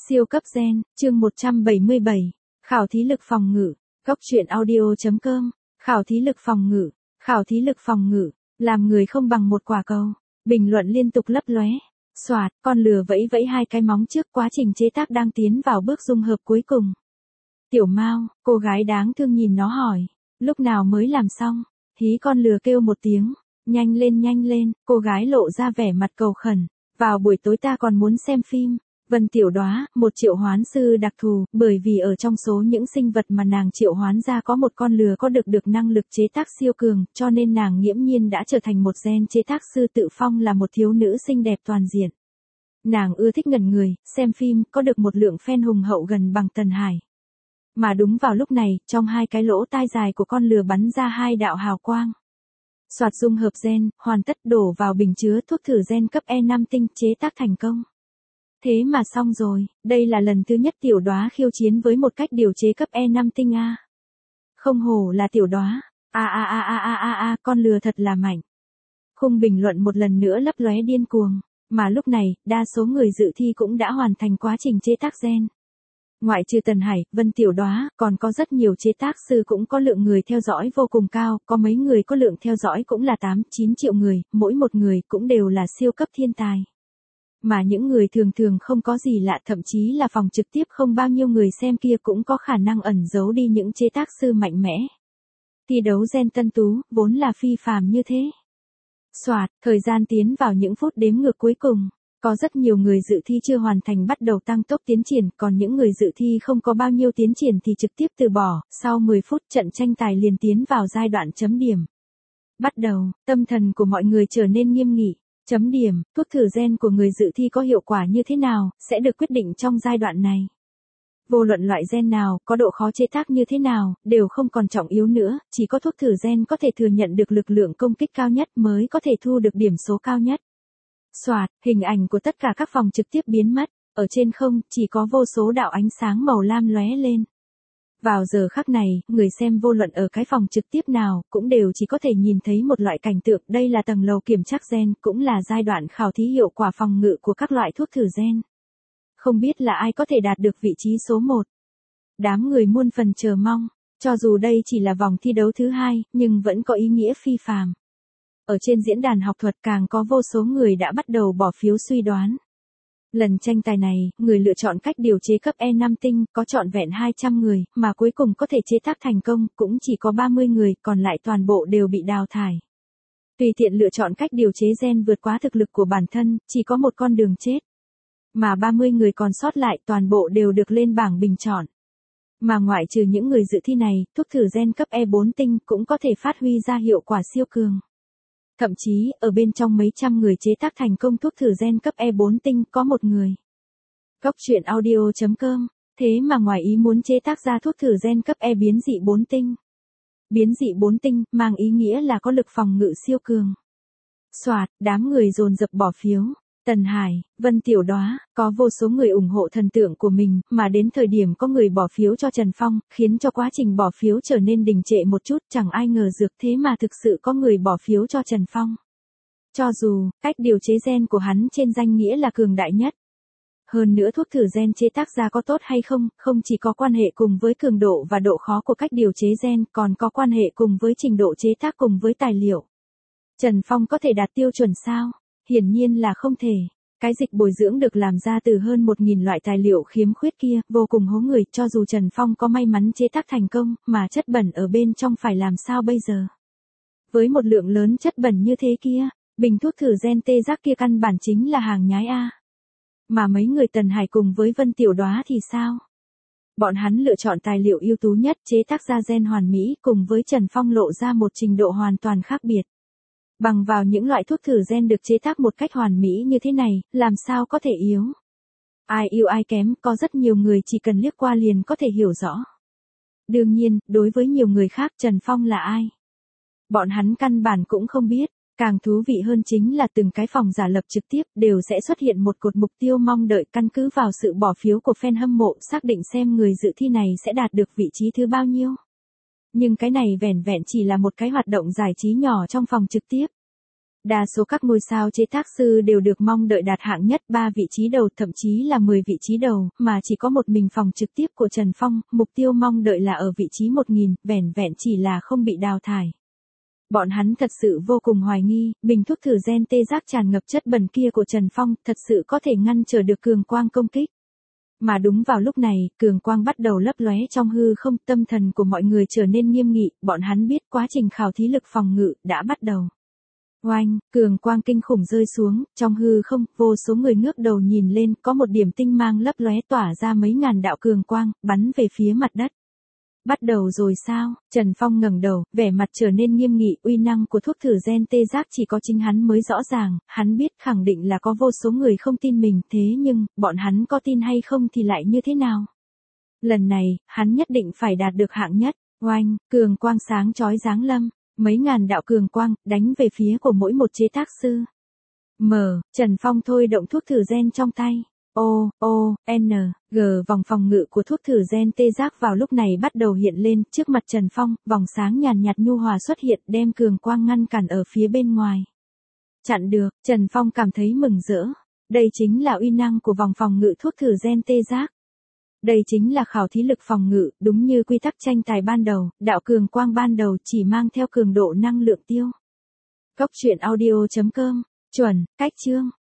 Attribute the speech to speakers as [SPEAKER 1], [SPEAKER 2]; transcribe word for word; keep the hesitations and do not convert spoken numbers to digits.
[SPEAKER 1] Siêu cấp gen, chương một trăm bảy mươi bảy. Khảo thí lực phòng ngự. Góc truyện audio chấm com. Khảo thí lực phòng ngự. Khảo thí lực phòng ngự. Làm người không bằng một quả cầu. Bình luận liên tục lấp lóe. Soạt, con lừa vẫy vẫy hai cái móng trước, quá trình chế tác đang tiến vào bước dung hợp cuối cùng. Tiểu Mao, cô gái đáng thương nhìn nó hỏi. Lúc nào mới làm xong? Hí, con lừa kêu một tiếng. Nhanh lên nhanh lên, cô gái lộ ra vẻ mặt cầu khẩn. Vào buổi tối ta còn muốn xem phim. Vân Tiểu Đóa, một triệu hoán sư đặc thù, bởi vì ở trong số những sinh vật mà nàng triệu hoán ra có một con lừa có được được năng lực chế tác siêu cường, cho nên nàng nghiễm nhiên đã trở thành một gen chế tác sư tự phong, là một thiếu nữ xinh đẹp toàn diện. Nàng ưa thích ngẩn người, xem phim, có được một lượng fan hùng hậu gần bằng Tần Hải. Mà đúng vào lúc này, trong hai cái lỗ tai dài của con lừa bắn ra hai đạo hào quang. Soạt, dung hợp gen, hoàn tất, đổ vào bình chứa thuốc thử gen cấp E năm tinh, chế tác thành công. Thế mà xong rồi, đây là lần thứ nhất Tiểu Đóa khiêu chiến với một cách điều chế cấp E năm tinh a. Không hổ là Tiểu Đóa, a a a a a a a, con lừa thật là mạnh. Khung bình luận một lần nữa lấp lóe điên cuồng, mà lúc này, đa số người dự thi cũng đã hoàn thành quá trình chế tác gen. Ngoại trừ Tần Hải, Vân Tiểu Đóa, còn có rất nhiều chế tác sư cũng có lượng người theo dõi vô cùng cao, có mấy người có lượng theo dõi cũng là tám, chín triệu người, mỗi một người cũng đều là siêu cấp thiên tài. Mà những người thường thường không có gì lạ, thậm chí là phòng trực tiếp không bao nhiêu người xem kia cũng có khả năng ẩn giấu đi những chế tác sư mạnh mẽ. Thi đấu gen tân tú, vốn là phi phàm như thế. Soạt, thời gian tiến vào những phút đếm ngược cuối cùng. Có rất nhiều người dự thi chưa hoàn thành bắt đầu tăng tốc tiến triển, còn những người dự thi không có bao nhiêu tiến triển thì trực tiếp từ bỏ. Sau mười phút trận tranh tài liền tiến vào giai đoạn chấm điểm. Bắt đầu, tâm thần của mọi người trở nên nghiêm nghị. Chấm điểm, thuốc thử gen của người dự thi có hiệu quả như thế nào, sẽ được quyết định trong giai đoạn này. Vô luận loại gen nào, có độ khó chế tác như thế nào, đều không còn trọng yếu nữa, chỉ có thuốc thử gen có thể thừa nhận được lực lượng công kích cao nhất mới có thể thu được điểm số cao nhất. Soạt, hình ảnh của tất cả các phòng trực tiếp biến mất, ở trên không, chỉ có vô số đạo ánh sáng màu lam lóe lên. Vào giờ khắc này, người xem vô luận ở cái phòng trực tiếp nào, cũng đều chỉ có thể nhìn thấy một loại cảnh tượng, đây là tầng lầu kiểm tra gen, cũng là giai đoạn khảo thí hiệu quả phòng ngự của các loại thuốc thử gen. Không biết là ai có thể đạt được vị trí số một. Đám người muôn phần chờ mong, cho dù đây chỉ là vòng thi đấu thứ hai, nhưng vẫn có ý nghĩa phi phàm. Ở trên diễn đàn học thuật càng có vô số người đã bắt đầu bỏ phiếu suy đoán. Lần tranh tài này, người lựa chọn cách điều chế cấp E năm tinh, có trọn vẹn hai trăm người, mà cuối cùng có thể chế tác thành công, cũng chỉ có ba mươi người, còn lại toàn bộ đều bị đào thải. Tùy tiện lựa chọn cách điều chế gen vượt quá thực lực của bản thân, chỉ có một con đường chết. Mà ba mươi người còn sót lại toàn bộ đều được lên bảng bình chọn. Mà ngoại trừ những người dự thi này, thuốc thử gen cấp E bốn tinh cũng có thể phát huy ra hiệu quả siêu cường. Thậm chí, ở bên trong mấy trăm người chế tác thành công thuốc thử gen cấp E bốn tinh, có một người. Góc truyện audio chấm com, thế mà ngoài ý muốn chế tác ra thuốc thử gen cấp E biến dị bốn tinh. Biến dị bốn tinh, mang ý nghĩa là có lực phòng ngự siêu cường. Soạt, đám người dồn dập bỏ phiếu. Tần Hải, Vân Tiểu Đóa, có vô số người ủng hộ thần tượng của mình, mà đến thời điểm có người bỏ phiếu cho Trần Phong, khiến cho quá trình bỏ phiếu trở nên đình trệ một chút, chẳng ai ngờ dược thế mà thực sự có người bỏ phiếu cho Trần Phong. Cho dù, cách điều chế gen của hắn trên danh nghĩa là cường đại nhất. Hơn nữa thuốc thử gen chế tác ra có tốt hay không, không chỉ có quan hệ cùng với cường độ và độ khó của cách điều chế gen, còn có quan hệ cùng với trình độ chế tác cùng với tài liệu. Trần Phong có thể đạt tiêu chuẩn sao? Hiển nhiên là không thể. Cái dịch bồi dưỡng được làm ra từ hơn một nghìn loại tài liệu khiếm khuyết kia, vô cùng hố người, cho dù Trần Phong có may mắn chế tác thành công, mà chất bẩn ở bên trong phải làm sao bây giờ? Với một lượng lớn chất bẩn như thế kia, bình thuốc thử gen tê giác kia căn bản chính là hàng nhái A. Mà mấy người Tần Hải cùng với Vân Tiểu Đóa thì sao? Bọn hắn lựa chọn tài liệu ưu tú nhất, chế tác ra gen hoàn mỹ, cùng với Trần Phong lộ ra một trình độ hoàn toàn khác biệt. Bằng vào những loại thuốc thử gen được chế tác một cách hoàn mỹ như thế này, làm sao có thể yếu? Ai yêu ai kém, có rất nhiều người chỉ cần liếc qua liền có thể hiểu rõ. Đương nhiên, đối với nhiều người khác Trần Phong là ai? Bọn hắn căn bản cũng không biết. Càng thú vị hơn chính là từng cái phòng giả lập trực tiếp đều sẽ xuất hiện một cột mục tiêu mong đợi, căn cứ vào sự bỏ phiếu của fan hâm mộ xác định xem người dự thi này sẽ đạt được vị trí thứ bao nhiêu. Nhưng cái này vẻn vẹn chỉ là một cái hoạt động giải trí nhỏ trong phòng trực tiếp. Đa số các ngôi sao chế tác sư đều được mong đợi đạt hạng nhất ba vị trí đầu, thậm chí là mười vị trí đầu, mà chỉ có một mình phòng trực tiếp của Trần Phong, mục tiêu mong đợi là ở vị trí một nghìn, vẻn vẹn chỉ là không bị đào thải. Bọn hắn thật sự vô cùng hoài nghi, bình thuốc thử gen tê giác tràn ngập chất bẩn kia của Trần Phong thật sự có thể ngăn trở được cường quang công kích. Mà đúng vào lúc này, cường quang bắt đầu lấp lóe trong hư không, tâm thần của mọi người trở nên nghiêm nghị, bọn hắn biết quá trình khảo thí lực phòng ngự đã bắt đầu. Oanh, cường quang kinh khủng rơi xuống, trong hư không, vô số người ngước đầu nhìn lên, có một điểm tinh mang lấp lóe tỏa ra mấy ngàn đạo cường quang, bắn về phía mặt đất. Bắt đầu rồi sao? Trần Phong ngẩng đầu, vẻ mặt trở nên nghiêm nghị, uy năng của thuốc thử gen tê giác chỉ có chính hắn mới rõ ràng, hắn biết khẳng định là có vô số người không tin mình, thế nhưng, bọn hắn có tin hay không thì lại như thế nào? Lần này, hắn nhất định phải đạt được hạng nhất. Oanh, cường quang sáng chói giáng lâm, mấy ngàn đạo cường quang, đánh về phía của mỗi một chế tác sư. Mở, Trần Phong thôi động thuốc thử gen trong tay. O, O, N, G vòng phòng ngự của thuốc thử gen tê giác vào lúc này bắt đầu hiện lên, trước mặt Trần Phong, vòng sáng nhàn nhạt nhu hòa xuất hiện đem cường quang ngăn cản ở phía bên ngoài. Chặn được, Trần Phong cảm thấy mừng rỡ. Đây chính là uy năng của vòng phòng ngự thuốc thử gen tê giác. Đây chính là khảo thí lực phòng ngự, đúng như quy tắc tranh tài ban đầu, đạo cường quang ban đầu chỉ mang theo cường độ năng lượng tiêu. Cốc truyện audio chấm com, chuẩn, cách chương.